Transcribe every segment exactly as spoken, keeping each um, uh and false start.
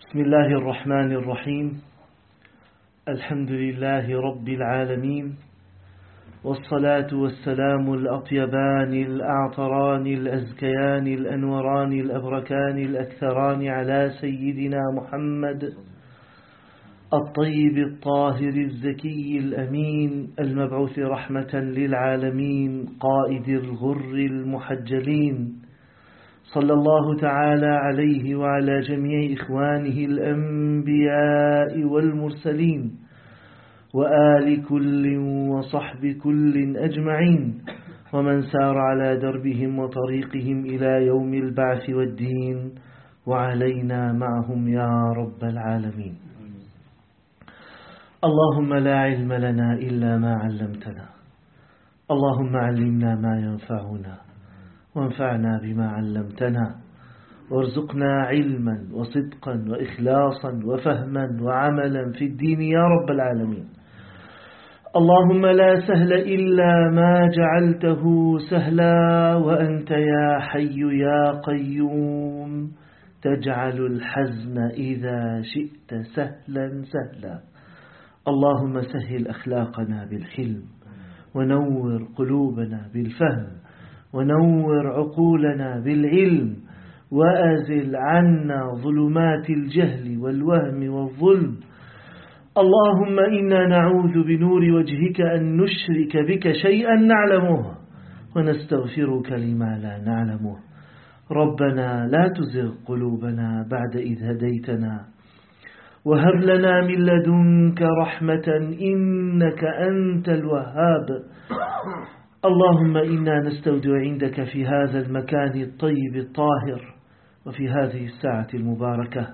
بسم الله الرحمن الرحيم. الحمد لله رب العالمين، والصلاة والسلام الأطيبان الأعطران الأزكيان الأنوران الأبركان الأكثران على سيدنا محمد الطيب الطاهر الزكي الأمين المبعوث رحمة للعالمين قائد الغر المحجلين، صلى الله تعالى عليه وعلى جميع إخوانه الأنبياء والمرسلين وآل كل وصحب كل أجمعين، ومن سار على دربهم وطريقهم إلى يوم البعث والدين، وعلينا معهم يا رب العالمين. اللهم لا علم لنا إلا ما علمتنا، اللهم علمنا ما ينفعنا وانفعنا بما علمتنا، وارزقنا علما وصدقا وإخلاصا وفهما وعملا في الدين يا رب العالمين. اللهم لا سهل إلا ما جعلته سهلا، وأنت يا حي يا قيوم تجعل الحزن إذا شئت سهلا سهلا. اللهم سهل أخلاقنا بالحلم، ونور قلوبنا بالفهم، ونور عقولنا بالعلم، وأزل عنا ظلمات الجهل والوهم والظلم. اللهم إنا نعوذ بنور وجهك أن نشرك بك شيئا نعلمه، ونستغفرك لما لا نعلمه. ربنا لا تزغ قلوبنا بعد إذ هديتنا، وهب لنا من لدنك رحمة إنك أنت الوهاب. اللهم إنا نستودع عندك في هذا المكان الطيب الطاهر، وفي هذه الساعة المباركة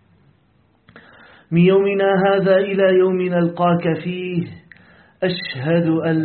من يومنا هذا إلى يوم نلقاك فيه، أشهد أن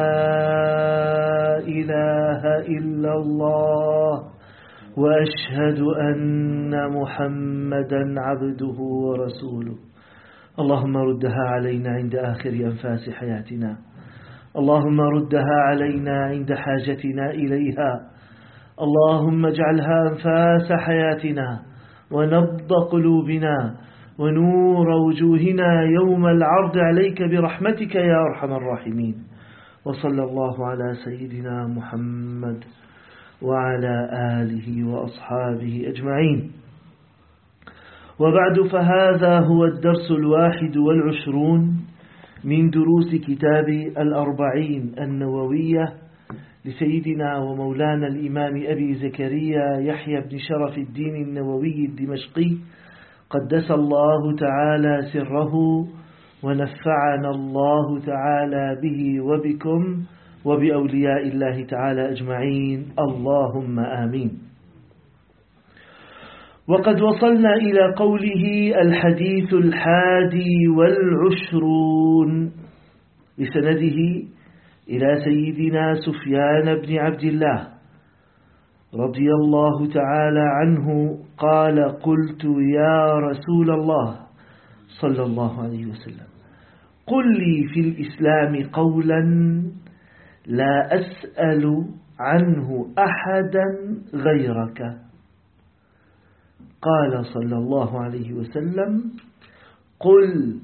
لا إله إلا الله، وأشهد أن محمدا عبده ورسوله. اللهم ردها علينا عند آخر أنفاس حياتنا، اللهم ردها علينا عند حاجتنا إليها. اللهم اجعلها أنفاس حياتنا ونبض قلوبنا ونور وجوهنا يوم العرض عليك برحمتك يا أرحم الراحمين. وصلى الله على سيدنا محمد وعلى آله وأصحابه أجمعين. وبعد، فهذا هو الدرس الواحد والعشرون من دروس كتاب الأربعين النووية لسيدنا ومولانا الإمام أبي زكريا يحيى بن شرف الدين النووي الدمشقي قدس الله تعالى سره، ونفعنا الله تعالى به وبكم وبأولياء الله تعالى أجمعين، اللهم آمين. وقد وصلنا إلى قوله الحديث الحادي والعشرون بسنده إلى سيدنا سفيان بن عبد الله رضي الله تعالى عنه قال: قلت يا رسول الله صلى الله عليه وسلم، قل لي في الإسلام قولا لا أسأل عنه أحدا غيرك. قال صلى الله عليه وسلم: قل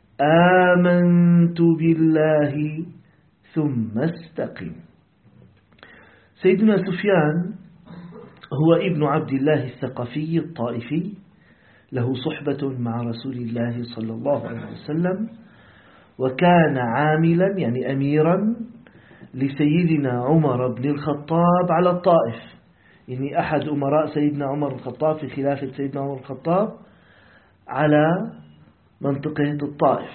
آمنت بالله ثم استقم. سيدنا سفيان هو ابن عبد الله الثقفي الطائفي، له صحبة مع رسول الله صلى الله عليه وسلم، وكان عاملا يعني أميرا لسيدنا عمر بن الخطاب على الطائف، يعني أحد أمراء سيدنا عمر الخطاب في خلافة سيدنا عمر الخطاب على منطقة الطائف.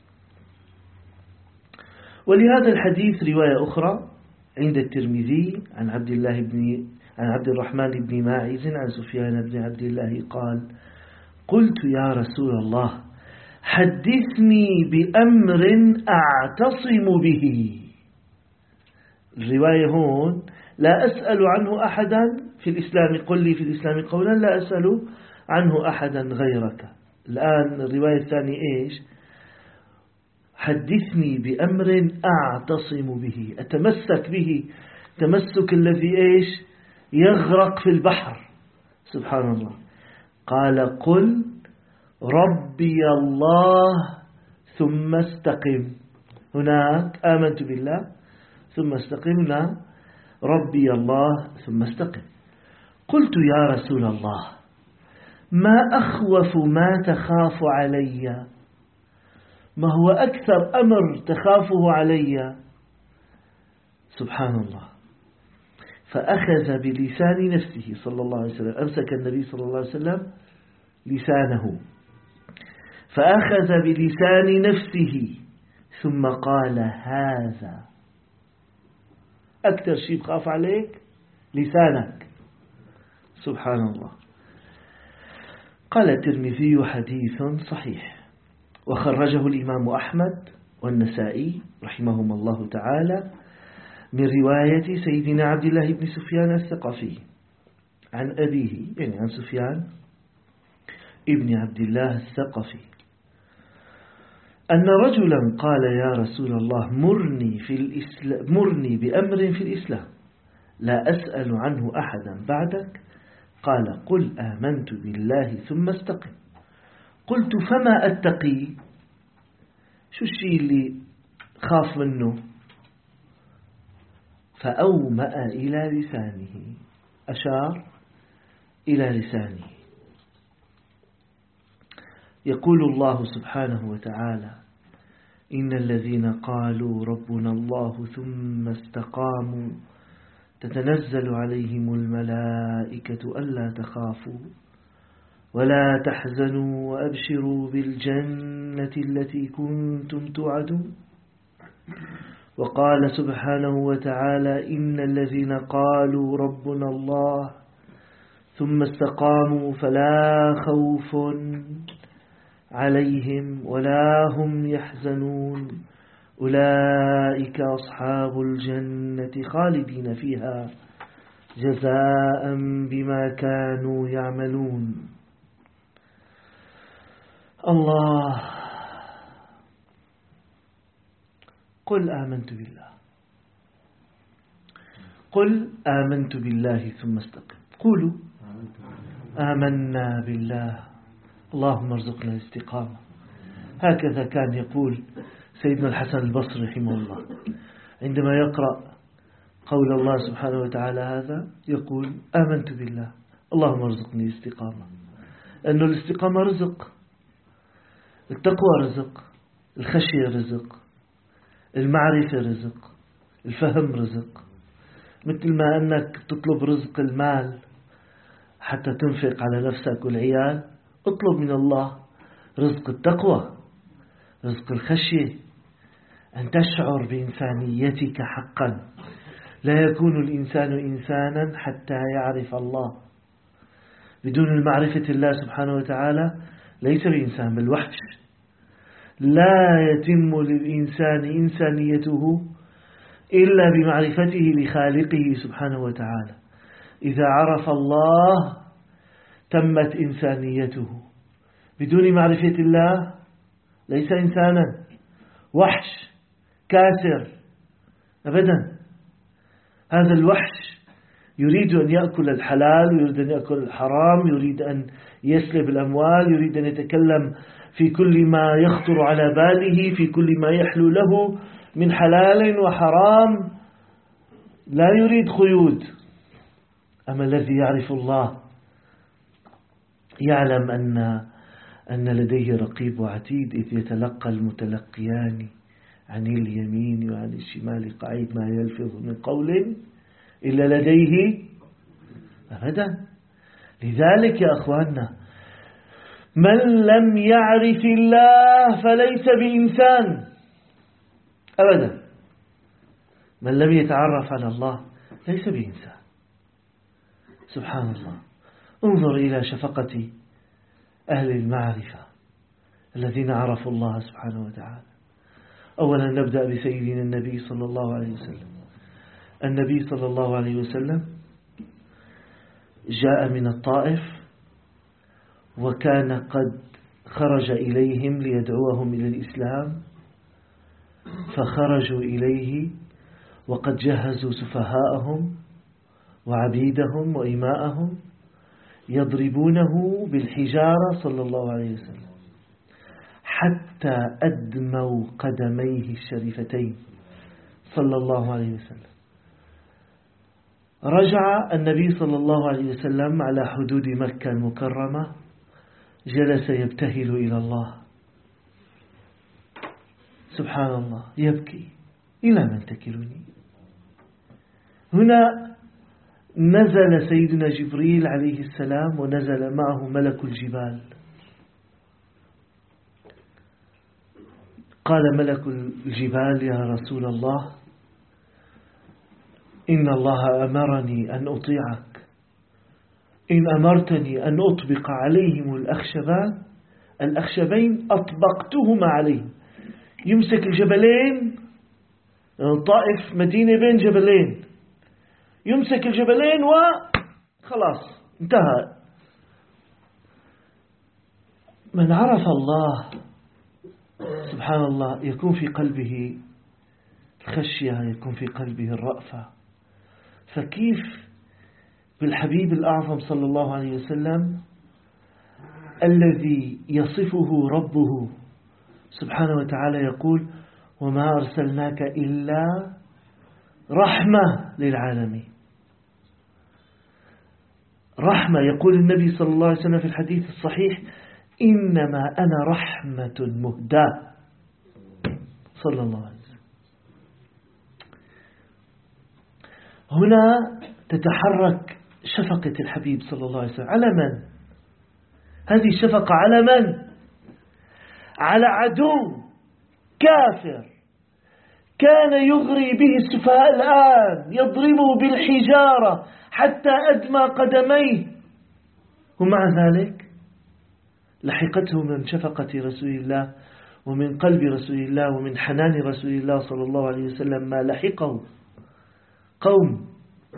ولهذا الحديث رواية أخرى عند الترمذي عن عبد الله بن عن عبد الرحمن بن ماعز عن سفيان بن عبد الله قال: قلت يا رسول الله حدثني بأمر أعتصم به. الرواية هون لا أسأل عنه أحدا في الإسلام، قل لي في الإسلام قولا لا أسأل عنه أحدا غيرك. الآن الرواية الثانية إيش؟ حدثني بأمر أعتصم به، أتمسك به تمسك الذي إيش؟ يغرق في البحر. سبحان الله. قال: قل ربي الله ثم استقم. هناك آمنت بالله ثم استقم، لا، ربي الله ثم استقم. قلت يا رسول الله ما أخوف ما تخاف علي؟ ما هو أكثر أمر تخافه علي؟ سبحان الله. فأخذ بلسان نفسه صلى الله عليه وسلم، أمسك النبي صلى الله عليه وسلم لسانه، فأخذ بلسان نفسه ثم قال هذا أكثر شيء بخاف عليك لسانك. سبحان الله. قال الترمذي حديث صحيح، وخرجه الإمام أحمد والنسائي رحمهما الله تعالى من رواية سيدنا عبد الله بن سفيان الثقفي عن أبيه، يعني عن سفيان ابن عبد الله الثقفي، أن رجلا قال يا رسول الله مرني, في الإسلام مرني بأمر في الإسلام لا أسأل عنه أحدا بعدك. قال قل آمنت بالله ثم استقم. قلت فما أتقي؟ شو الشيء اللي خاف منه؟ فأومأ إلى لسانه، أشار إلى لسانه. يقول الله سبحانه وتعالى إن الذين قالوا ربنا الله ثم استقاموا تتنزل عليهم الملائكة ألا تخافوا ولا تحزنوا وأبشروا بالجنة التي كنتم توعدون. وقال سبحانه وتعالى إن الذين قالوا ربنا الله ثم استقاموا فلا خوف عليهم ولا هم يحزنون أولئك أصحاب الجنة خالدين فيها جزاء بما كانوا يعملون. الله. قل آمنت بالله، قل آمنت بالله ثم استقم. قولوا آمنا بالله اللهم ارزقنا الاستقامة. هكذا كان يقول سيدنا الحسن البصري رحمه الله عندما يقرأ قول الله سبحانه وتعالى هذا، يقول آمنت بالله اللهم ارزقني الاستقامة. لأن الاستقامة رزق، التقوى رزق، الخشية رزق، المعرفة رزق، الفهم رزق. مثل ما أنك تطلب رزق المال حتى تنفق على نفسك والعيال، اطلب من الله رزق التقوى، رزق الخشية، أن تشعر بإنسانيتك حقا. لا يكون الإنسان إنسانا حتى يعرف الله. بدون المعرفة الله سبحانه وتعالى ليس بإنسان بالوحش. لا يتم للإنسان إنسانيته إلا بمعرفته لخالقه سبحانه وتعالى. إذا عرف الله تمت إنسانيته. بدون معرفة الله ليس إنسانا، وحش كاسر أبدا. هذا الوحش يريد أن يأكل الحلال ويريد أن يأكل الحرام، يريد أن يسلب الأموال، يريد أن يتكلم في كل ما يخطر على باله، في كل ما يحلو له من حلال وحرام، لا يريد قيود. أما الذي يعرف الله يعلم أن أن لديه رقيب وعتيد، إذ يتلقى المتلقيان عن اليمين وعن الشمال قعيد ما يلفظ من قول إلا لديه أبدا. لذلك يا أخواننا من لم يعرف الله فليس بإنسان أبدا. من لم يتعرف على الله ليس بإنسان. سبحان الله. انظر إلى شفقة أهل المعرفة الذين عرفوا الله سبحانه وتعالى. أولا نبدأ بسيدنا النبي صلى الله عليه وسلم. النبي صلى الله عليه وسلم جاء من الطائف، وكان قد خرج إليهم ليدعوهم إلى الإسلام، فخرجوا إليه وقد جهزوا سفهاءهم وعبيدهم وإماءهم يضربونه بالحجارة صلى الله عليه وسلم حتى أدموا قدميه الشريفتين صلى الله عليه وسلم. رجع النبي صلى الله عليه وسلم على حدود مكة المكرمة، جلس يبتهل إلى الله، سبحان الله، يبكي: إلى من تكلني؟ هنا نزل سيدنا جبريل عليه السلام ونزل معه ملك الجبال. قال ملك الجبال: يا رسول الله، إن الله أمرني أن أطيعك، إن أمرتني أن أطبق عليهم الأخشبان الأخشبين أطبقتهما عليهم. يمسك الجبلين، طائف مدينة بين جبلين، يمسك الجبلين وخلاص انتهى. من عرف الله سبحان الله يكون في قلبه الخشية، يكون في قلبه الرأفة. فكيف بالحبيب الأعظم صلى الله عليه وسلم الذي يصفه ربه سبحانه وتعالى يقول: وما أرسلناك إلا رحمة للعالمين. رحمة. يقول النبي صلى الله عليه وسلم في الحديث الصحيح: إنما أنا رحمة مهداة صلى الله عليه وسلم. هنا تتحرك شفقة الحبيب صلى الله عليه وسلم على من؟ هذه الشفقة على من؟ على عدو كافر كان يغري به السفهاء، الآن يضربه بالحجارة حتى أدمى قدميه، ومع ذلك لحقته من شفقة رسول الله ومن قلب رسول الله ومن حنان رسول الله صلى الله عليه وسلم ما لحقه قوم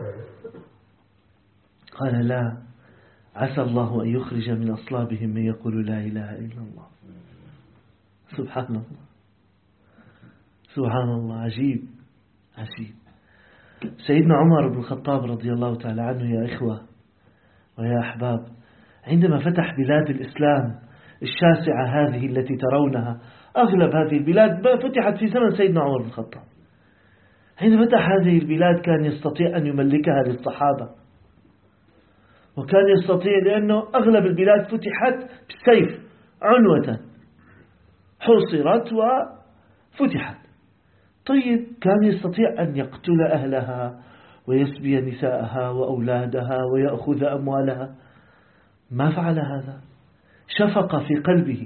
قال: لا، عسى الله أن يخرج من أصلابهم من يقول لا إله إلا الله. سبحان الله، سبحان الله، عجيب عجيب. سيدنا عمر بن الخطاب رضي الله تعالى عنه يا إخوة ويا أحباب، عندما فتح بلاد الإسلام الشاسعة هذه التي ترونها، أغلب هذه البلاد فتحت في زمن سيدنا عمر بن الخطاب. حين فتح هذه البلاد كان يستطيع أن يملكها للصحابة، وكان يستطيع لأنه أغلب البلاد فتحت بالسيف عنوة، حصرت وفتحت. طيب كان يستطيع أن يقتل أهلها ويسبي نساءها وأولادها ويأخذ أموالها، ما فعل هذا. شفق في قلبه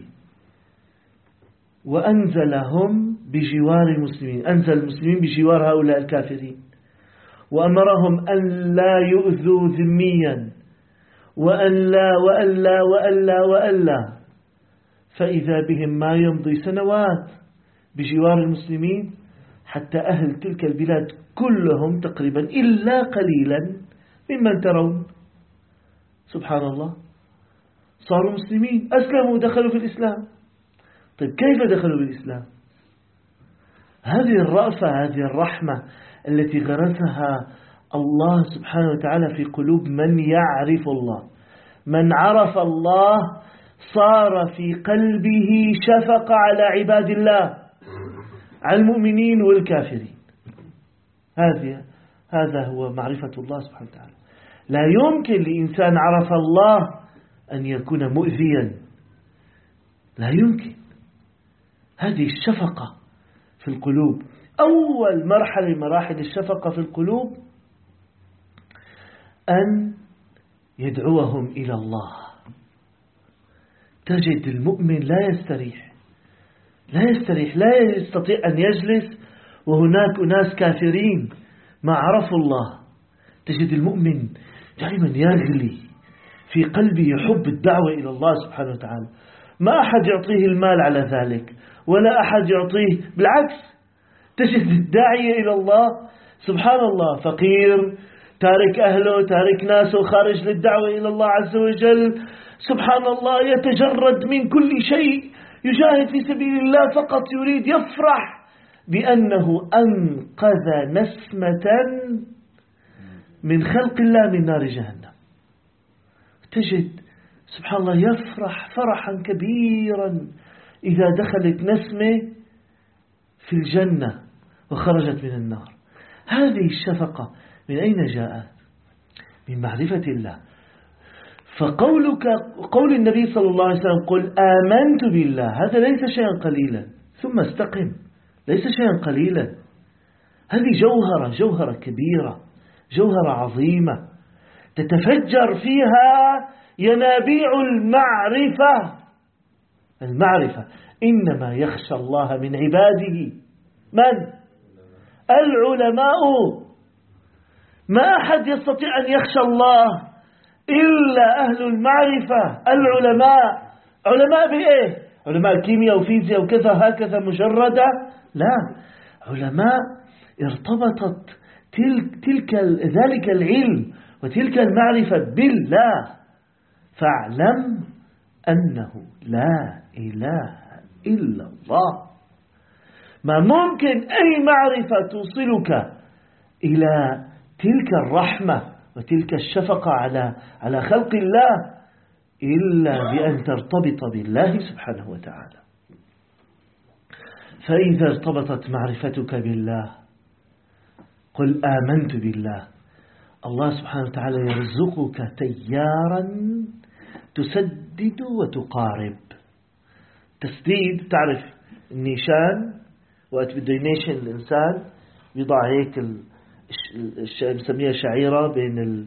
وأنزلهم بجوار المسلمين، أنزل المسلمين بجوار هؤلاء الكافرين، وأمرهم أن لا يؤذوا ذميا وأن لا وأن لا وأن لا وأن لا. فإذا بهم ما يمضي سنوات بجوار المسلمين حتى أهل تلك البلاد كلهم تقريبا إلا قليلا ممن ترون سبحان الله صاروا مسلمين، أسلموا، دخلوا في الإسلام. طيب كيف دخلوا في الإسلام؟ هذه الرأفة، هذه الرحمة التي غرسها الله سبحانه وتعالى في قلوب من يعرف الله. من عرف الله صار في قلبه شفقة على عباد الله، على المؤمنين والكافرين. هذه هذا هو معرفة الله سبحانه وتعالى. لا يمكن لإنسان عرف الله أن يكون مؤذيا، لا يمكن. هذه الشفقة في القلوب. أول مرحلة من مراحل الشفقة في القلوب أن يدعوهم إلى الله. تجد المؤمن لا يستريح لا يستريح لا يستطيع أن يجلس وهناك أناس كافرين ما عرفوا الله. تجد المؤمن دائما يغلي في قلبه حب الدعوة إلى الله سبحانه وتعالى. ما أحد يعطيه المال على ذلك، ولا أحد يعطيه، بالعكس تجد الداعية إلى الله سبحان الله فقير، تارك أهله، تارك ناسه، خارج للدعوة إلى الله عز وجل، سبحان الله يتجرد من كل شيء، يجاهد في سبيل الله، فقط يريد يفرح بأنه أنقذ نسمة من خلق الله من نار جهنم. تجد سبحان الله يفرح فرحا كبيرا إذا دخلت نسمة في الجنة وخرجت من النار. هذه الشفقة من أين جاءت؟ من معرفة الله. فقولك قول النبي صلى الله عليه وسلم قل آمنت بالله، هذا ليس شيئا قليلا، ثم استقم، ليس شيئا قليلا. هذه جوهرة جوهرة كبيرة، جوهرة عظيمة تتفجر فيها ينابيع المعرفة. المعرفة إنما يخشى الله من عباده من؟ العلماء. ما أحد يستطيع أن يخشى الله إلا أهل المعرفة العلماء. علماء بإيه؟ علماء كيمياء وفيزياء وكذا هكذا مجردة؟ لا، علماء ارتبطت تلك, تلك ذلك العلم وتلك المعرفة بالله. فاعلم أنه لا إله إلا الله. ما ممكن أي معرفة توصلك إلى تلك الرحمة وتلك الشفقة على على خلق الله إلا بأن ترتبط بالله سبحانه وتعالى. فإذا ارتبطت معرفتك بالله قل آمنت بالله، الله سبحانه وتعالى يرزقك تيارا تسدد وتقارب. تسديد، تعرف النيشان وقت بده ينيشن الإنسان بيضع هيك بسميها شعيرة بين ال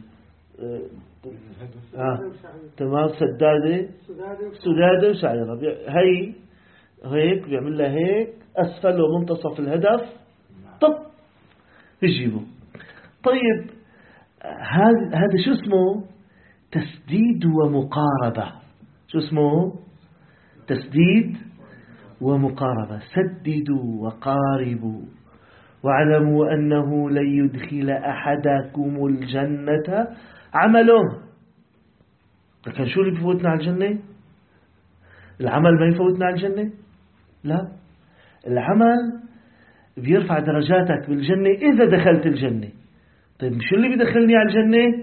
آه. تمام، سدادة سدادة وشعيرة. هي هيك بيعمل لها هيك أسفل ومنتصف الهدف طب بيجيبه. طيب هذا هذا شو اسمه؟ تسديد ومقاربة. شو اسمه؟ تسديد ومقاربة. سددوا وقاربوا واعلموا أنه لن يدخل أحدكم الجنة عمله. لكن شو اللي بيفوتنا على الجنة؟ العمل ما يفوتنا على الجنة؟ لا، العمل بيرفع درجاتك بالجنة إذا دخلت الجنة. طيب شو اللي بيدخلني على الجنة؟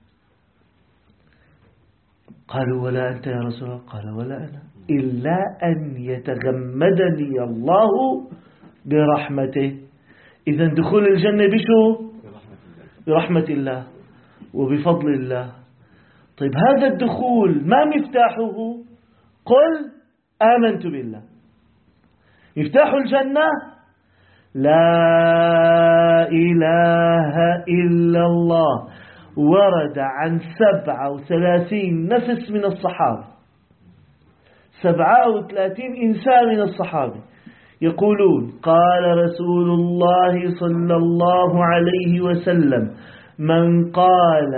قالوا ولا أنت يا رسول الله؟ قال ولا أنا إلا أن يتغمدني الله برحمته. إذا دخول الجنة بشو؟ برحمة الله وبفضل الله. طيب هذا الدخول ما مفتاحه؟ قل آمنت بالله. مفتاح الجنة لا إله إلا الله. ورد عن سبعة وثلاثين نفس من الصحابة، سبعة وثلاثين إنسان من الصحابة يقولون قال رسول الله صلى الله عليه وسلم من قال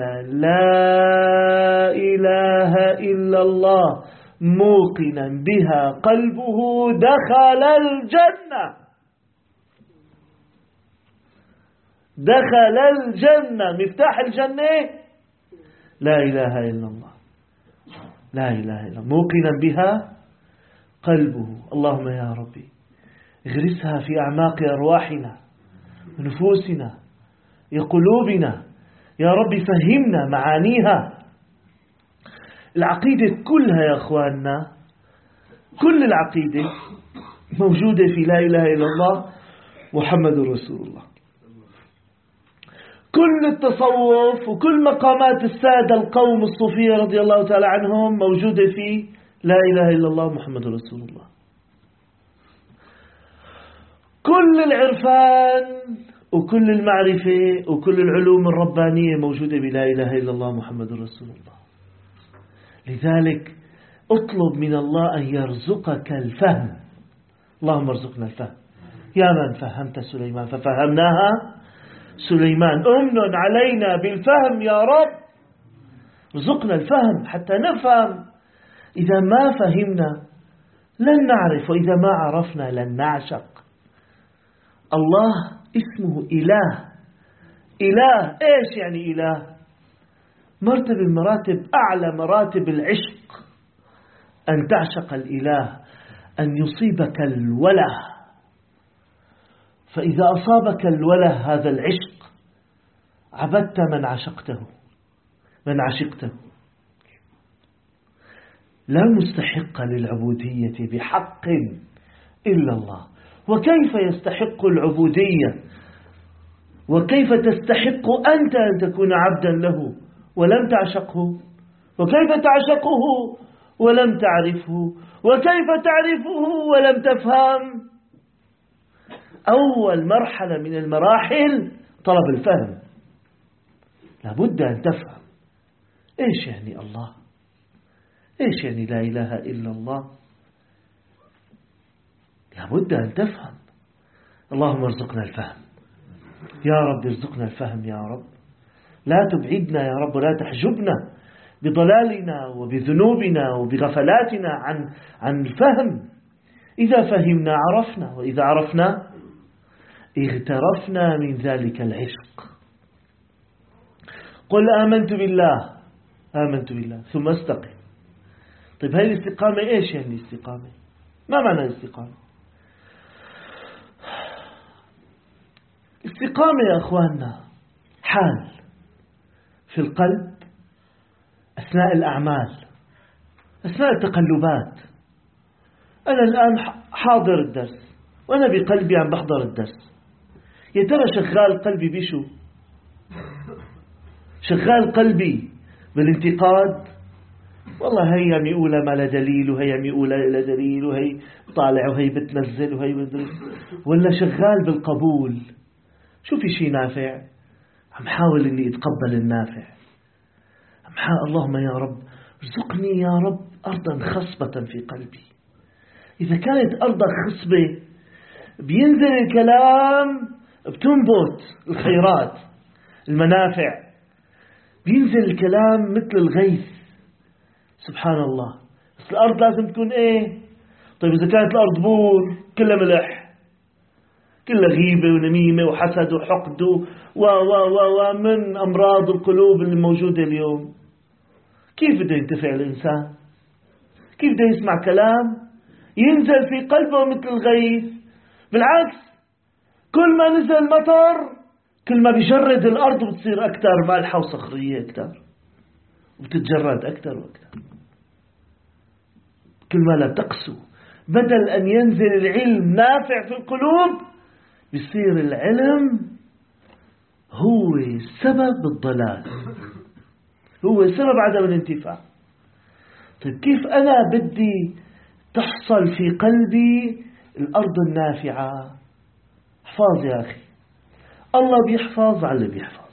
لا إله إلا الله موقنا بها قلبه دخل الجنة. دخل الجنة. مفتاح الجنة لا إله إلا الله. لا إله إلا الله موقنا بها قلبه. اللهم يا ربي اغرسها في أعماق أرواحنا ونفوسنا قلوبنا يا ربي، فهمنا معانيها. العقيدة كلها يا أخواننا، كل العقيدة موجودة في لا إله إلا الله محمد رسول الله. كل التصوف وكل مقامات السادة القوم الصوفية رضي الله تعالى عنهم موجودة في لا إله إلا الله محمد رسول الله. كل العرفان وكل المعرفة وكل العلوم الربانية موجودة بلا إله إلا الله محمد رسول الله. لذلك اطلب من الله أن يرزقك الفهم. اللهم ارزقنا الفهم يا من فهمت سليمان ففهمناها سليمان. أمن علينا بالفهم يا رب، ارزقنا الفهم حتى نفهم. إذا ما فهمنا لن نعرف، وإذا ما عرفنا لن نعشق. الله اسمه إله. إله إيش يعني إله؟ مرتب المراتب، أعلى مراتب العشق أن تعشق الإله، أن يصيبك الوله. فإذا أصابك الوله هذا العشق عبدت من عشقته من عشقته. لا مستحق للعبودية بحق إلا الله. وكيف يستحق العبودية؟ وكيف تستحق أنت أن تكون عبدا له ولم تعشقه؟ وكيف تعشقه ولم تعرفه؟ وكيف تعرفه ولم تفهم؟ أول مرحلة من المراحل طلب الفهم. لابد أن تفهم إيش يعني الله، إيش يعني لا إله إلا الله. لابد أن تفهم. اللهم ارزقنا الفهم يا رب، ارزقنا الفهم يا رب. لا تبعدنا يا رب، لا تحجبنا بضلالنا وبذنوبنا وبغفلاتنا عن عن الفهم. إذا فهمنا عرفنا، وإذا عرفنا اغترفنا من ذلك العشق. قل آمنت بالله، آمنت بالله ثم استقم. طيب هاي الاستقامة إيش يعني الاستقامة؟ ما معنى الاستقامة؟ الاستقامة يا أخواننا حال في القلب أثناء الأعمال، أثناء التقلبات. أنا الآن حاضر الدرس وأنا بقلبي عم بحضر الدرس. يا ترى شغال قلبي بشو؟ شغال قلبي بالانتقاد، والله هي عم يقولها ما لا دليل، وهي عم يقولها لا دليل، وهي طالع وهي بتنزل وهي بدرس، ولا شغال بالقبول؟ شو في شيء نافع؟ عم حاول اني اتقبل النافع. عم حاول اللهم يا رب ارزقني يا رب ارضا خصبة في قلبي. اذا كانت ارضا خصبة بينزل الكلام، بتنبت الخيرات المنافع، بينزل الكلام مثل الغيث. سبحان الله. بس الارض لازم تكون ايه؟ طيب اذا كانت الارض بور كلها ملح، كلها غيبة ونميمة وحسد وحقد و و و ومن أمراض القلوب اللي موجودة اليوم، كيف بده ينتفع الإنسان؟ كيف بده يسمع كلام ينزل في قلبه مثل الغيث؟ بالعكس، كل ما نزل مطر كل ما بيجرد الأرض وبتصير أكثر مالحة وصخرية أكثر، وبتتجرد أكثر وأكثر. كل ما لا تقسو، بدل أن ينزل العلم نافع في القلوب، بيصير العلم هو سبب الضلال، هو سبب عدم الانتفاع. طيب كيف أنا بدي تحصل في قلبي الأرض النافعة؟ احفظ يا أخي، الله بيحفظ على اللي بيحفظ.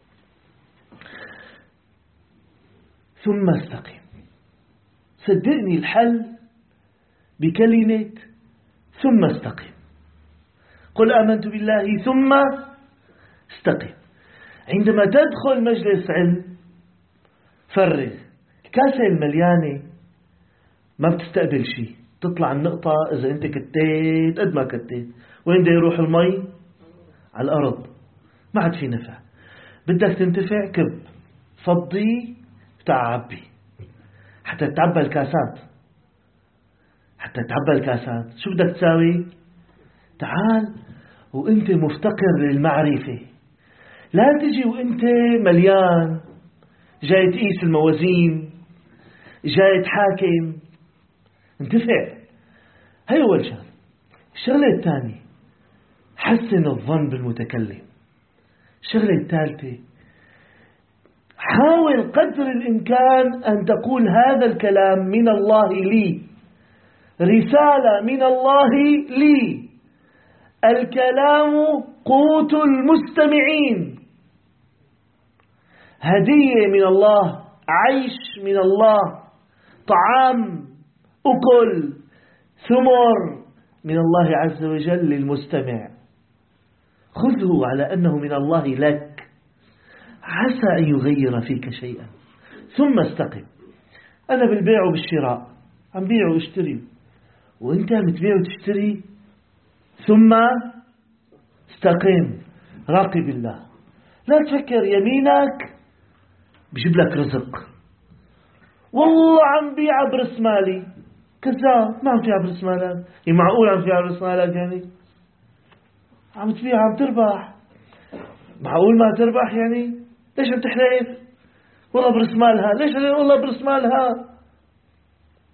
ثم استقم. صدقني الحل بكلمة ثم استقم. قل آمنت بالله ثم استقم. عندما تدخل مجلس علم فرغ الكاسة المليانة، ما بتستقبل شيء. تطلع النقطة إذا أنت كتيت قد ما كتيت، وين بده يروح المي؟ على الأرض، ما عاد في نفع. بدك تنتفع كب فضي بتاع عبي حتى تعبى الكاسات. حتى تعبى الكاسات شو بدك تساوي؟ تعال وانت مفتقر للمعرفة. لا تجي وانت مليان جاي تقيس الموازين، جاي تحاكم. انتفع. هي أول شغلة. الشغلة الثانية حسن الظن بالمتكلم. الشغلة الثالثة حاول قدر الإمكان أن تقول هذا الكلام من الله لي، رسالة من الله لي. الكلام قوت المستمعين، هدية من الله، عيش من الله، طعام أكل ثمر من الله عز وجل للمستمع. خذه على أنه من الله لك، عسى أن يغير فيك شيئا. ثم استقم. أنا بالبيع وبالشراء عم بيع واشتري، وانت عم تبيع وتشتري. ثم استقم. راقب الله. لا تفكر يمينك بجيب لك رزق. والله عم بيع برس مالي، كذاب، ما عم تبيع برس مالك. يعني معقول عم تبيع برس مالك؟ يعني عم تبيع عم تربح. معقول ما تربح؟ يعني ليش عم تحلف؟ والله برس مالها. ليش والله برس مالها؟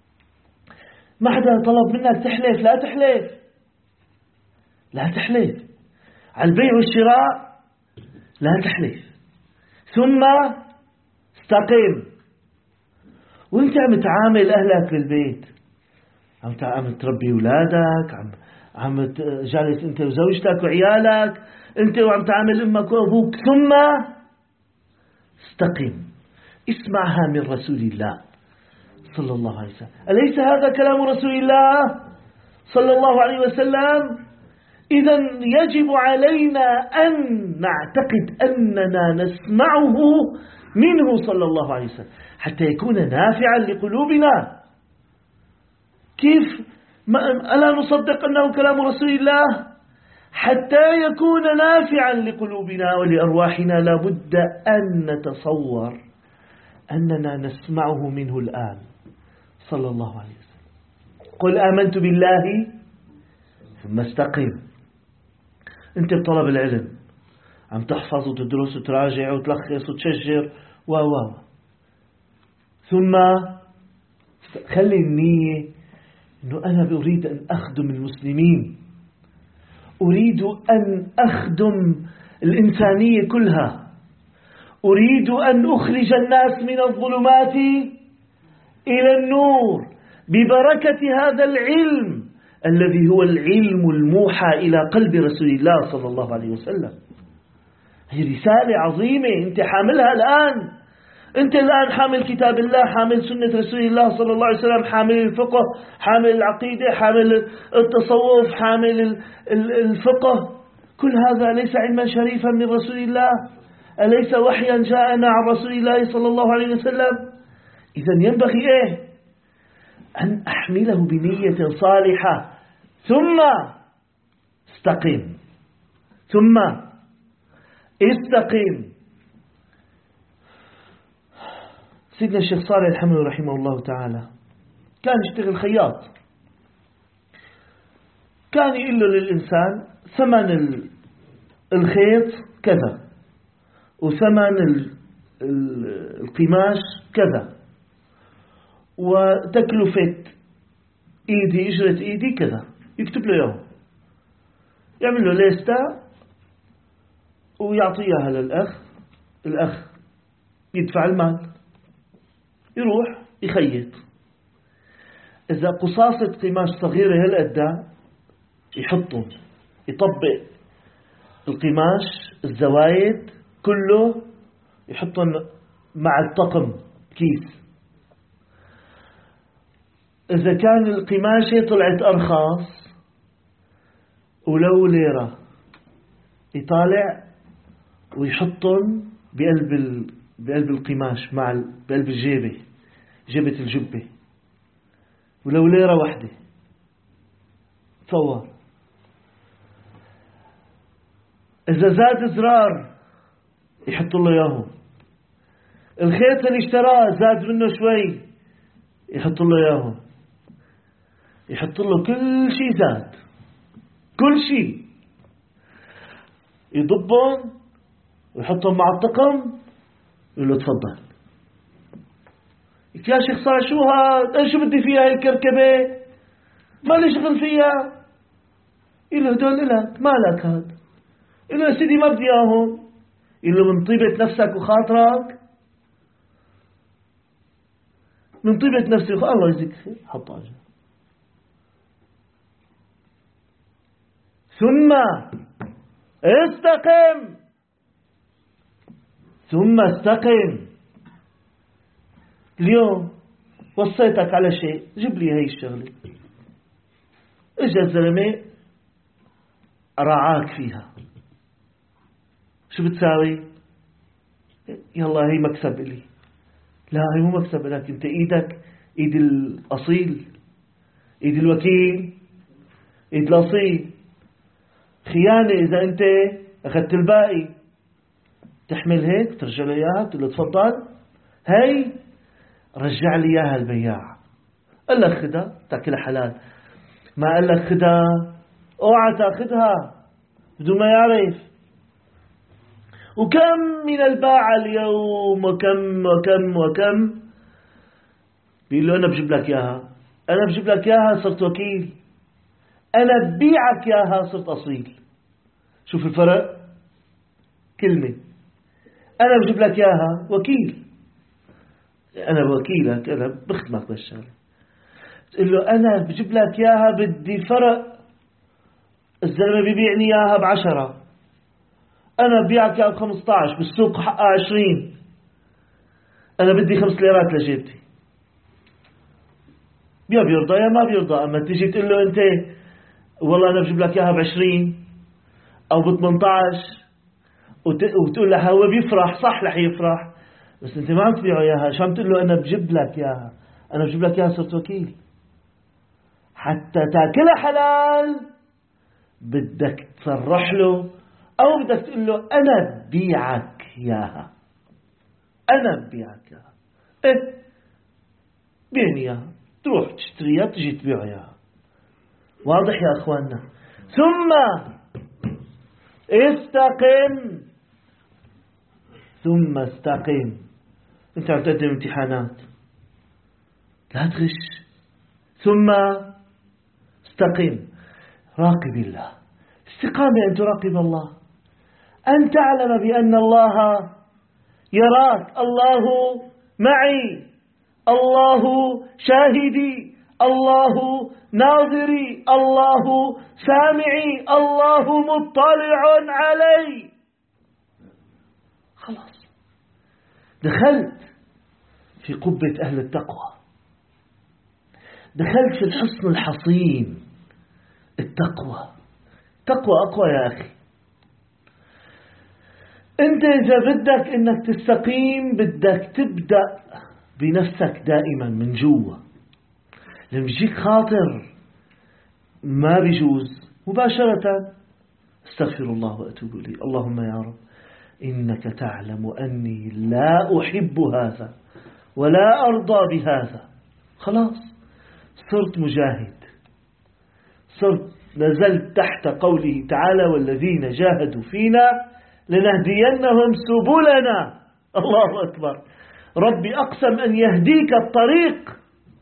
ما حدا طلب منك تحلف، لا تحلف، لا تحلف على البيع والشراء، لا تحلف. ثم استقم. وانت عم تعامل أهلك بالبيت، عم عم تربي أولادك، عم عم جالس انت وزوجتك وعيالك، انت وعم تعامل امك وابوك، ثم استقم. اسمعها من رسول الله صلى الله عليه وسلم. أليس هذا كلام رسول الله صلى الله عليه وسلم؟ إذا يجب علينا أن نعتقد أننا نسمعه منه صلى الله عليه وسلم حتى يكون نافعا لقلوبنا. كيف ألا نصدق أنه كلام رسول الله؟ حتى يكون نافعا لقلوبنا ولأرواحنا لابد أن نتصور أننا نسمعه منه الآن صلى الله عليه وسلم. قل آمنت بالله ثم استقم. أنت بطلب العلم عم تحفظ وتدرس وتراجع وتلخص وتشجر و و ثم خلي النية أنه أنا أريد أن أخدم المسلمين، أريد أن أخدم الإنسانية كلها، أريد أن أخرج الناس من الظلمات إلى النور ببركة هذا العلم الذي هو العلم الموحى إلى قلب رسول الله صلى الله عليه وسلم. هي رسالة عظيمة أنت حاملها الآن. أنت الآن حامل كتاب الله، حامل سنة رسول الله صلى الله عليه وسلم، حامل الفقه، حامل العقيدة، حامل التصوف، حامل الفقه. كل هذا ليس علما شريفا من رسول الله؟ أليس وحيا جاءنا عن رسول الله صلى الله عليه وسلم؟ إذن ينبغي إيه؟ أن أحمله بنية صالحة. ثم استقم، ثم استقم. سيدنا الشيخ صالح الحموي رحمه الله تعالى كان يشتغل خياط. كان يقول له للإنسان ثمن الخيط كذا، وثمن القماش كذا، وتكلفة إيدي إجرة إيدي كذا. يكتب له يوم، يعمل له ليستة ويعطيها للأخ. الأخ يدفع المال، يروح يخيط. إذا قصاصة قماش صغيرة هالقد يحطهم، يطبق القماش الزوايد كله يحطهم مع الطقم كيس. إذا كان القماشة طلعت أرخص ولو ليرة يطالع ويحطهم بقلب ال... بقلب القماش مع ال... بقلب الجيبة، جيبة الجبة، ولو ليرة واحدة. تصور إذا زاد زرار يحط له إياه. الخيط اللي اشتراه زاد منه شوي يحط له إياه. يحط له كل شيء زاد، كل شيء يضبهم ويحطهم مع الطقم. يقول له تفضل. يا شيخ صار شو هاد؟ ايش بدي فيها هاي الكركبة؟ ما لي شغل فيها. يقول له هدول لك، مالك هاد؟ يقول له يا سيدي ما بدي اياهم. يقول له من طيبة نفسك وخاطرك، من طيبة نفسك الله يجزيك خير، حط عجل. ثم استقم، ثم استقم. اليوم وصيتك على شيء، جيب لي هاي الشغلة. اجى الزلمة رعاك فيها، شو بتساوي؟ يلا هي مكسب لي. لا هي مو مكسب لك، انت ايدك ايد الاصيل، ايد الوكيل، ايد الاصيل. خيانة إذا أنت أخذت الباقي. تحمل هيك ترجع له إياها، تقول له تفضل هاي رجع لي إياها البياع. قال لك خدها تاكلها حلال، ما قال لك خدها اوعى تاخذها بدون ما يعرف. وكم من الباعة اليوم، وكم وكم وكم بيقول له أنا بجيب لك إياها، أنا بجيب لك إياها صرت وكيل، أنا ببيعك إياها صرت أصيل. شوف الفرق، كلمة أنا بجيب لك إياها وكيل، أنا بوكيلك، أنا بخدمك بالشغل. تقول له أنا بجيب لك إياها بدي فرق، الزلمة بيبيعني إياها بعشرة، أنا ببيعك إياها بخمسة عشر، بالسوق حقها عشرين، أنا بدي خمس ليرات لجيبتي. يا بيرضى يا ما بيرضى. أما تيجي تقول له أنت والله أنا بجيب لك إياها بعشرين أو بثمانية عشر وتقول له هو بيفرح، صح رح يفرح، بس أنت ما عم تبيعه إياها. شو عم تقول له؟ أنا بجيب لك إياها، أنا بجيب لك إياها صرت وكيل. حتى تاكلها حلال بدك تصرح له أو بدك تقول له أنا ببيعك إياها، أنا ببيعك إياها. إيه بيعني إياها، تروح تشتريها تجي تبيع إياها. واضح يا أخواننا؟ ثم استقم، ثم استقم. أنت عم تقدم امتحانات، لا تغش. ثم استقم، راقب الله. استقامة أن تراقب الله، أن تعلم بأن الله يراك، الله معي، الله شاهدي، الله ناظري، الله سامعي، الله مطلع علي. خلاص دخلت في قبة أهل التقوى، دخلت في الحصن الحصين. التقوى، تقوى أقوى يا أخي. أنت إذا بدك إنك تستقيم بدك تبدأ بنفسك دائما من جوا. لما يجيك خاطر ما بيجوز مباشرة استغفر الله وأتوب إليه، اللهم يا رب إنك تعلم أني لا أحب هذا ولا أرضى بهذا. خلاص صرت مجاهد، صرت نزلت تحت قوله تعالى والذين جاهدوا فينا لنهدينهم سبلنا. الله أكبر، ربي أقسم أن يهديك الطريق.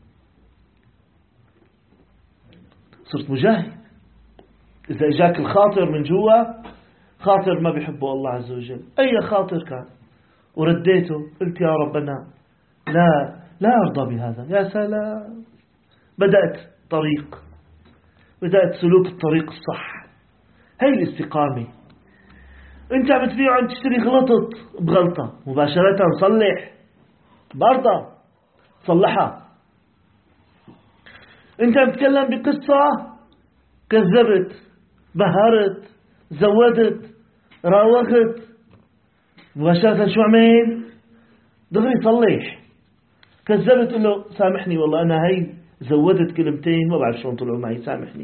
صرت مجاهد. إذا إجاك الخاطر من جوا، خاطر ما بيحبه الله عز وجل، أي خاطر كان، ورديته قلت يا ربنا لا لا أرضى بهذا، يا سلام، بدأت طريق، بدأت سلوك الطريق الصح. هاي الاستقامة. انت عم تبيع عم تشتري غلطت بغلطة مباشرة صلح، برضه صلحها. انت عم تتكلم بقصة كذبت، بهرت، زودت، راوغت، مباشرة شو عمل؟ دغري صلح. كذبت قل له سامحني والله أنا هاي زودت كلمتين ما بعرف شلون طلعوا معي، سامحني.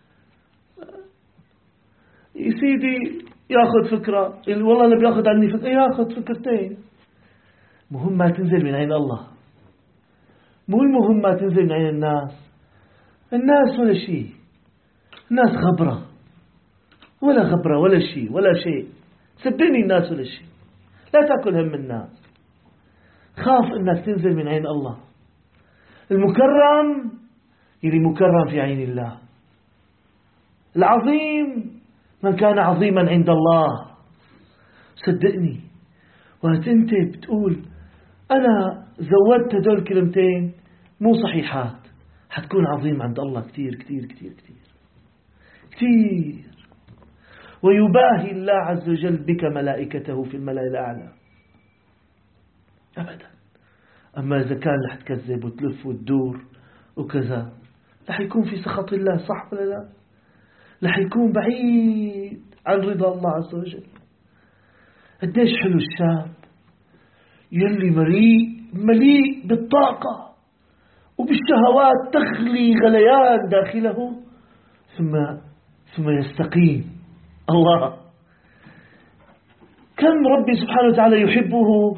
يا سيدي ياخذ فكرة، والله أنا بياخذ عني فكرة، ياخذ فكرتين. مهم ما تنزل من عين الله، مو المهم ما تنزل من عين الناس. الناس ولا شيء، الناس غبرة ولا غبرة ولا شيء ولا شيء. صدقني الناس ولا شيء، لا تأكل هم الناس. خاف انك تنزل من عين الله. المكرم يلي مكرم في عين الله. العظيم من كان عظيما عند الله. صدقني وقت انت بتقول انا زودت هدول كلمتين مو صحيحات، حتكون عظيم عند الله كتير كتير كتير كتير كتير. ويباهي الله عز وجل بك ملائكته في الملأ الأعلى أبدا. أما إذا كان رح تكذب وتلف وتدور وكذا رح يكون في سخط الله، صح ولا لا؟ رح يكون بعيد عن رضا الله عز وجل. قديش حلو الشاب يلي مليء مليء بالطاقة وبالشهوات تغلي غليان داخله، ثم ثم يستقيم. الله كم ربي سبحانه وتعالى يحبه،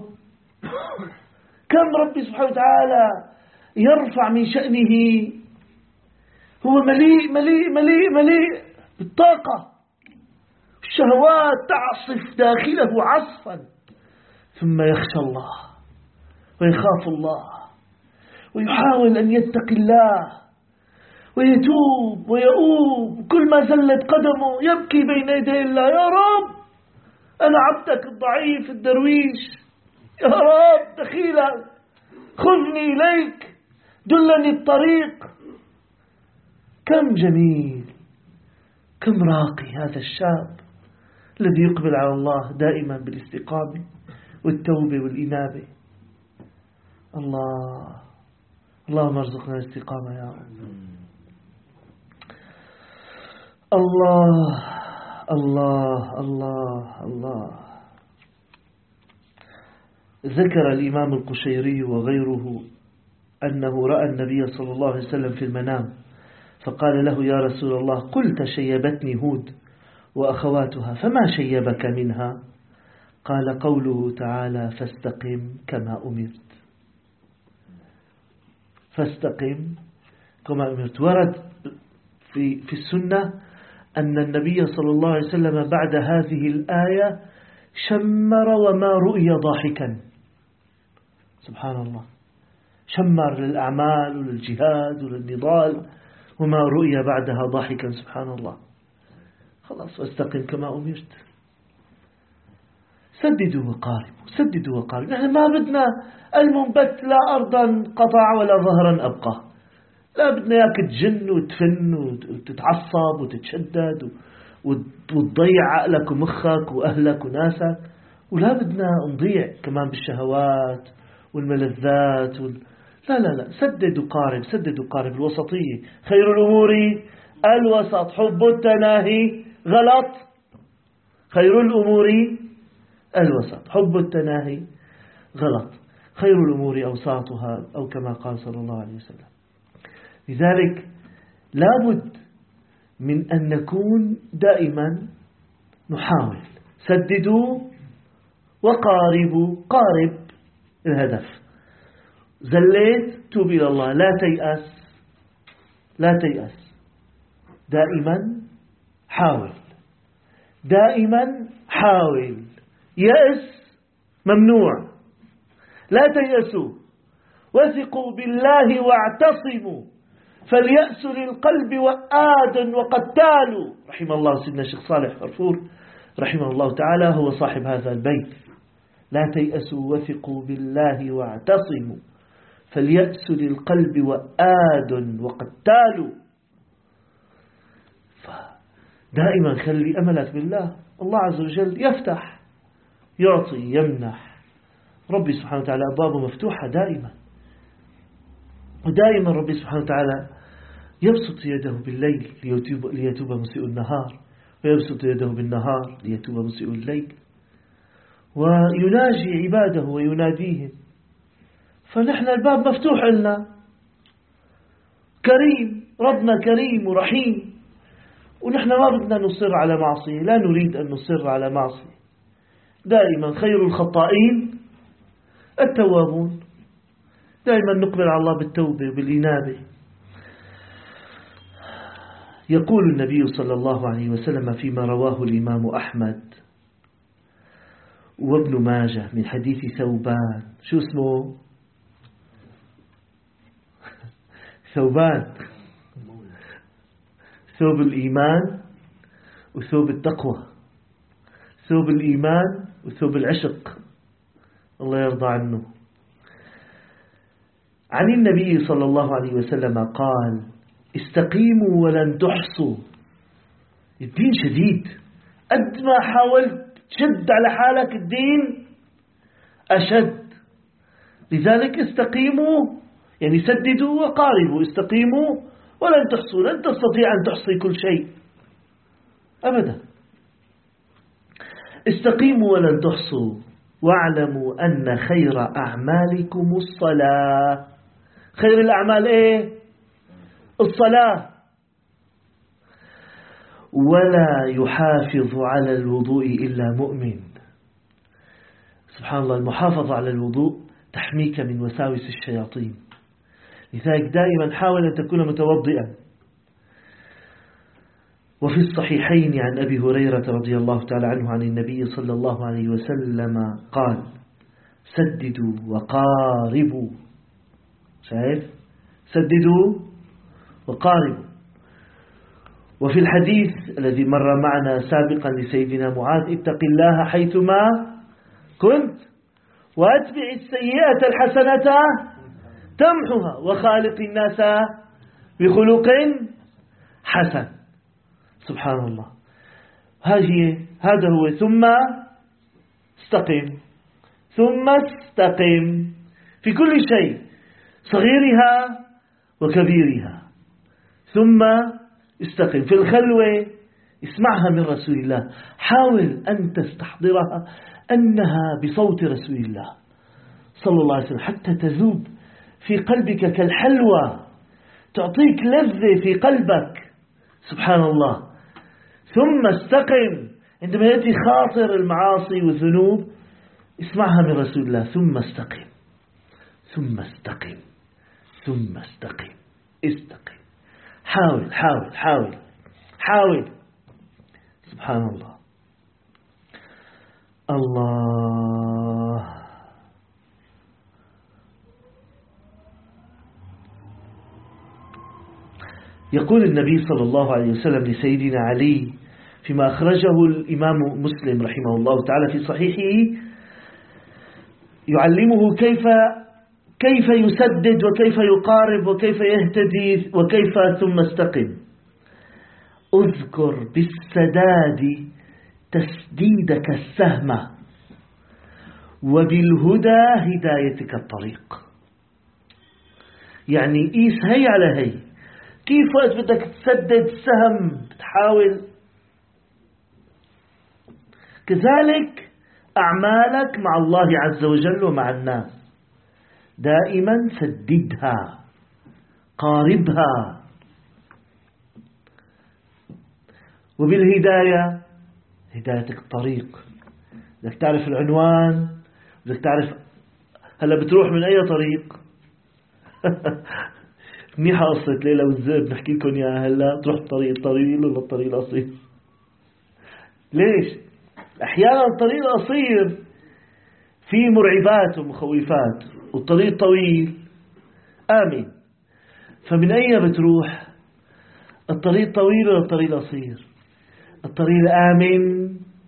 كم ربي سبحانه وتعالى يرفع من شأنه. هو مليء مليء مليء مليء بالطاقة، الشهوات تعصف داخله عصفا، ثم يخشى الله ويخاف الله ويحاول أن يتقي الله ويتوب ويؤوب، كل ما زلت قدمه يبكي بين يدي الله: يا رب أنا عبدك الضعيف الدرويش، يا رب دخيلك، خذني إليك، دلني الطريق. كم جميل، كم راقي هذا الشاب الذي يقبل على الله دائما بالاستقامة والتوبة والإنابة. الله اللهم ارزقنا الاستقامة يا رب. الله الله الله الله. ذكر الإمام القشيري وغيره أنه رأى النبي صلى الله عليه وسلم في المنام فقال له: يا رسول الله، قلت شيبتني هود وأخواتها، فما شيبك منها؟ قال: قوله تعالى: فاستقم كما أمرت. فاستقم كما أمرت. ورد في في السنة أن النبي صلى الله عليه وسلم بعد هذه الآية شمر وما رؤي ضاحكا. سبحان الله، شمر للأعمال وللجهاد وللنضال وما رؤي بعدها ضاحكا. سبحان الله. خلاص، واستقم كما أمرت. سددوا وقاربوا، سددوا وقاربوا. نحن ما بدنا المنبت لا أرضا قطع ولا ظهرا أبقى، لا بدنا إياك تجن وتفن وتتعصب وتتشدد وتضيع عقلك ومخك وأهلك وناسك، ولا بدنا نضيع كمان بالشهوات والملذات وال... لا لا لا، سدد وقارب، سدد وقارب. الوسطية خير الأمور الوسط. حب التناهي غلط. خير الأمور الوسط، حب التناهي غلط. خير الأمور أوساطها، أو كما قال صلى الله عليه وسلم. لذلك لابد من أن نكون دائما نحاول. سددوا وقاربوا. قارب الهدف. زليت، توب إلى الله، لا تيأس، لا تيأس. دائما حاول، دائما حاول. يأس ممنوع. لا تيأسوا، وثقوا بالله واعتصموا، فاليأس للقلب وآد وقتال. رحم الله سيدنا الشيخ صالح فرفور رحمه الله تعالى، هو صاحب هذا البيت: لا تيأسوا وثقوا بالله واعتصموا، فاليأس للقلب وآد وقتال. فدائما خلي أملك بالله. الله عز وجل يفتح، يعطي، يمنح. ربي سبحانه وتعالى أبوابه مفتوحة دائما، ودائما ربي سبحانه وتعالى يبسط يده بالليل ليتوب, ليتوب مسيء النهار، ويبسط يده بالنهار ليتوب مسيء الليل، ويناجي عباده ويناديهم. فنحن الباب مفتوح لنا. كريم، ربنا كريم ورحيم، ونحن ما بدنا نصر على معصية، لا نريد أن نصر على معصية. دائما خير الخطائين التوابون. دائما نقبل على الله بالتوبة وبالإنابة. يقول النبي صلى الله عليه وسلم فيما رواه الإمام أحمد وابن ماجه من حديث ثوبان. شو اسمه؟ ثوبان، ثوب الإيمان وثوب التقوى، ثوب الإيمان وثوب العشق، الله يرضى عنه. عن النبي صلى الله عليه وسلم قال: استقيموا ولن تحصوا. الدين شديد، قد ما حاولت تشد على حالك الدين أشد. لذلك استقيموا، يعني سددوا وقاربوا. استقيموا ولن تحصوا. لن تستطيع أن تحصي كل شيء أبدا. استقيموا ولن تحصوا، واعلموا أن خير أعمالكم الصلاة. خير الأعمال إيه؟ الصلاة. ولا يحافظ على الوضوء إلا مؤمن. سبحان الله، المحافظة على الوضوء تحميك من وساوس الشياطين. لذلك دائما حاول أن تكون متوضئا. وفي الصحيحين عن أبي هريرة رضي الله تعالى عنه عن النبي صلى الله عليه وسلم قال: سددوا وقاربوا. شايف؟ سددوا وقاربوا. وفي الحديث الذي مر معنا سابقا لسيدنا معاذ: اتق الله حيثما كنت واتبع السيئة الحسنة تمحها وخالق الناس بخلق حسن. سبحان الله. هذه هذا هو ثم استقم، ثم استقم في كل شيء صغيرها وكبيرها. ثم استقم في الخلوة، اسمعها من رسول الله، حاول أن تستحضرها أنها بصوت رسول الله صلى الله عليه وسلم حتى تذوب في قلبك كالحلوى، تعطيك لذة في قلبك. سبحان الله. ثم استقم عندما يأتي خاطر المعاصي والذنوب، اسمعها من رسول الله: ثم استقم، ثم استقم، ثم استقم. استقم، حاول حاول حاول حاول. سبحان الله. الله. يقول النبي صلى الله عليه وسلم لسيدنا علي فيما أخرجه الإمام مسلم رحمه الله تعالى في صحيحه، يعلمه كيف كيف يسدد وكيف يقارب وكيف يهتدي وكيف ثم استقم: اذكر بالسداد تسديدك السهم وبالهدى هدايتك الطريق. يعني قيس هي على هي. كيف وقت بدك تسدد السهم بتحاول، كذلك أعمالك مع الله عز وجل ومع الناس دائما سددها، قاربها. وبالهداية هدايتك الطريق. بدك تعرف العنوان، بدك تعرف هلا بتروح من أي طريق. منيحة قصة ليلى والذئب نحكي لكم يا هلا. تروح الطريق الطويل ولا الطريق القصير؟ ليش؟ أحيانا الطريق القصير فيه مرعبات ومخوفات، والطريق طويل آمن. فمن أي بتروح؟ الطريق طويل ولا الطريق القصير؟ الطريق الآمن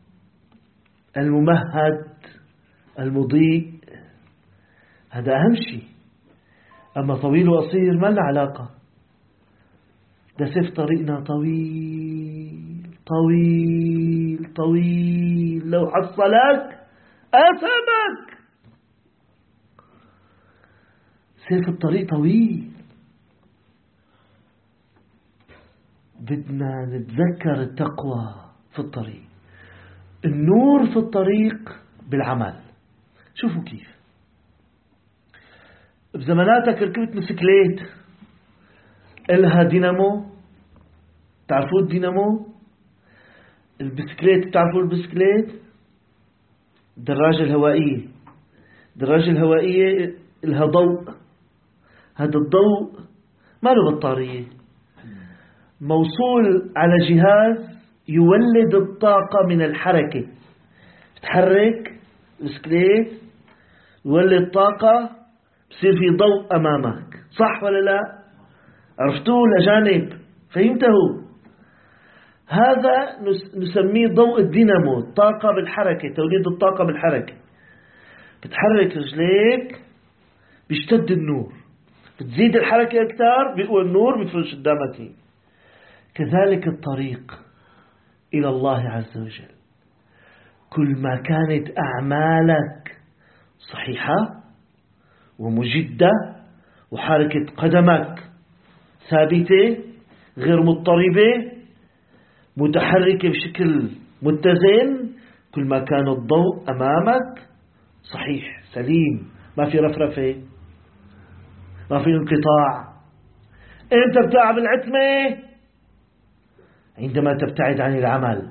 الممهد المضيء، هذا أهم شيء. أما طويل وقصير ما لنا علاقة. ده سيف طريقنا طويل طويل طويل، لو حصلك أثمك. سيف الطريق طويل. بدنا نتذكر التقوى في الطريق، النور في الطريق بالعمل. شوفوا كيف بزماناتك ركبت مسكليت إلها دينامو. تعرفوا الدينامو؟ البسكليت، تعرفوا البسكليت؟ الدراجة الهوائية. الدراجة الهوائية لها ضوء. هذا الضوء ما له بطارية، موصول على جهاز يولد الطاقة من الحركة. بتحرك البسكليت يولد طاقة، بصير في ضوء أمامك. صح ولا لا؟ عرفتوه الأجانب؟ فهمته؟ هذا نسميه ضوء الدينامو، الطاقة بالحركة، توليد الطاقة بالحركة. بتحرك رجليك بيشتد النور، بتزيد الحركة أكثر بيقوى النور، بيفرش قدامك. كذلك الطريق إلى الله عز وجل، كل ما كانت أعمالك صحيحة ومجدة وحركة قدمك ثابتة غير مضطربة متحركة بشكل متزن، كل ما كان الضوء أمامك صحيح سليم، ما في رفرفة، ما في انقطاع. أنت بتلعب العتمة عندما تبتعد عن العمل.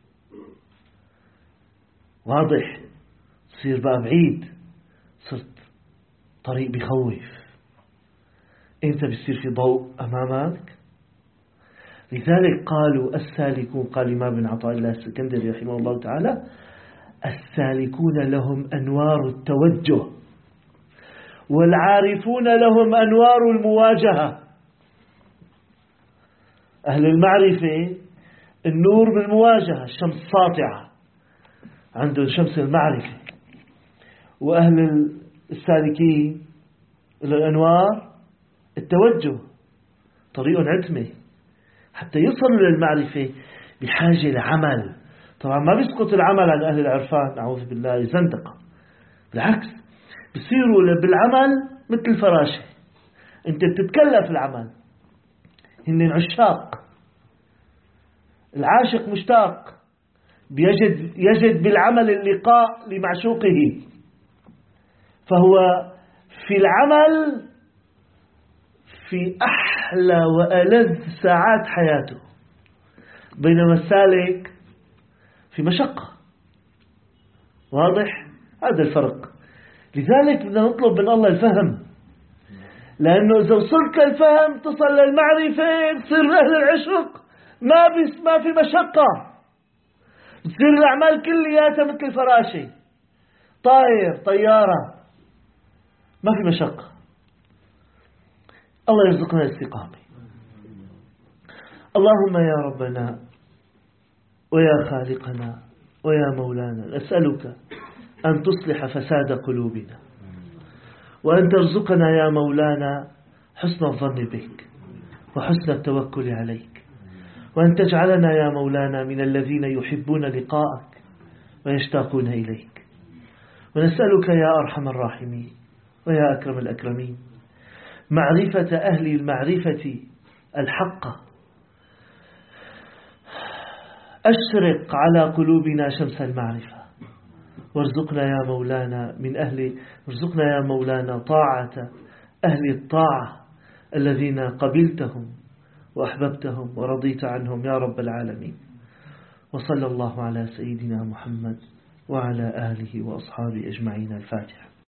واضح؟ تصير بقى بعيد، صرت طريق بخوف. أنت بيصير في ضوء أمامك. لذلك قالوا السالكون، قال الإمام ابن عطاء الله السكندري رحمه الله تعالى: السالكون لهم أنوار التوجه، والعارفون لهم أنوار المواجهة. أهل المعرفة النور بالمواجهة، الشمس ساطعة، عندهم شمس المعرفة. وأهل السالكين الأنوار التوجه، طريق عتمة، حتى يصلوا للمعرفة بحاجة لعمل. طبعا ما بيسقط العمل عن أهل العرفان، أعوذ بالله، زندقة. بالعكس، بيصيروا بالعمل مثل الفراشة، أنت بتتكلف العمل. هن عشاق، العاشق مشتاق، بيجد يجد بالعمل اللقاء لمعشوقه، فهو في العمل في أحلى وألذ ساعات حياته، بينما السالك في مشقة. واضح؟ هذا الفرق. لذلك بدنا نطلب من الله الفهم، لأنه إذا وصلت للفهم تصل للمعرفة، تصير أهل العشق ما بس ما في مشقة، تصير الأعمال كلياتها مثل الفراشة، طائر طيارة، ما في مشقة. الله يرزقنا الاستقامة. اللهم يا ربنا ويا خالقنا ويا مولانا، نسألك أن تصلح فساد قلوبنا، وأن ترزقنا يا مولانا حسن الظن بك وحسن التوكل عليك، وأن تجعلنا يا مولانا من الذين يحبون لقاءك ويشتاقون إليك. ونسألك يا أرحم الراحمين ويا أكرم الأكرمين معرفة أهل المعرفة الحقة. أشرق على قلوبنا شمس المعرفة، وارزقنا يا مولانا من أهل ارزقنا يا مولانا طاعة أهل الطاعة الذين قبلتهم وأحببتهم ورضيت عنهم يا رب العالمين. وصلى الله على سيدنا محمد وعلى آله وأصحابه أجمعين. الفاتحة.